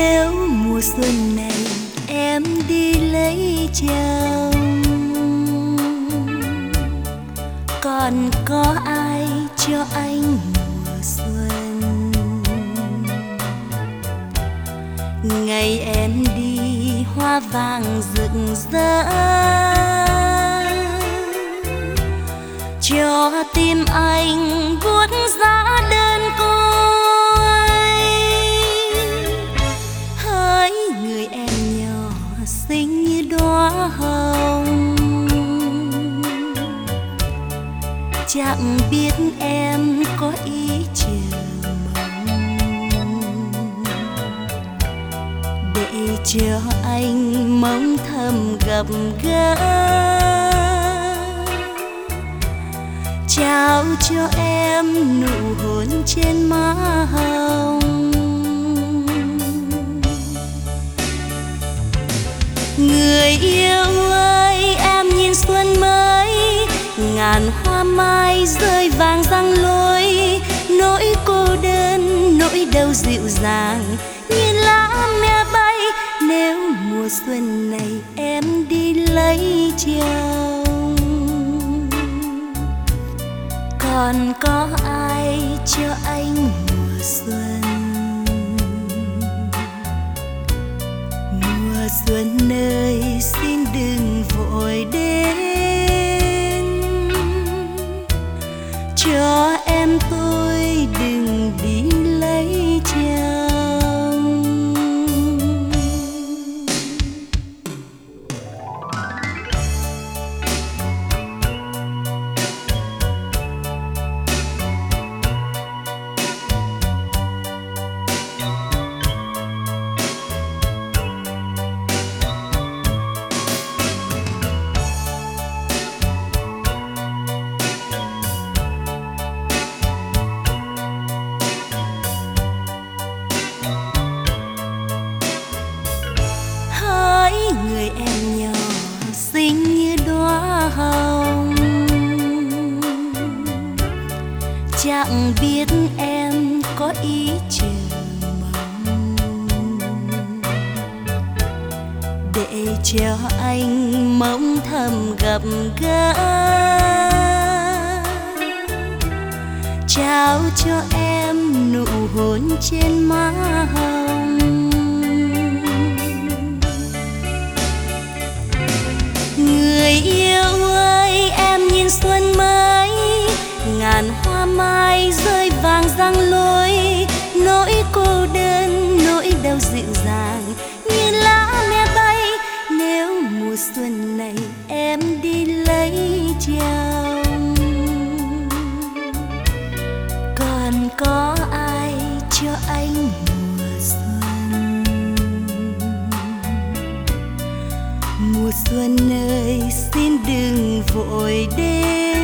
Nếu mùa xuân này em đi lấy chồng, còn có ai cho anh mùa xuân? Ngày em đi hoa vàng rực rỡ, cho tim anh buốt giá đơn côi. Hỡi người em nhỏ xinh như đóa hồng, chẳng biết em có ý chờ mong, để cho anh mong thầm gặp gỡ, trao cho em nụ hôn trên má hồng. Người yêu ơi, em nhìn xuân mới, ngàn hoa mai rơi vàng răng lối. Nỗi cô đơn, nỗi đau dịu dàng như lá me bay. Nếu mùa xuân này em đi lấy chồng, còn có ai cho anh mùa xuân? Mùa xuân ơi, xin đừng vội đến, cho em tôi đừng đi lấy chồng. Người em nhỏ xinh như đóa hồng, chẳng biết em có ý chờ mong, để cho anh mong thầm gặp gỡ, trao cho em nụ hôn trên má hồng. Người yêu ơi, em nhìn xuân mới, ngàn hoa mai rơi vàng răng lối. Nỗi cô đơn, nỗi đau dịu dàng như lá me bay. Nếu mùa xuân này em đi lấy chồng, còn có ai cho anh mùa xuân? Mùa xuân ơi, xin đừng vội đến,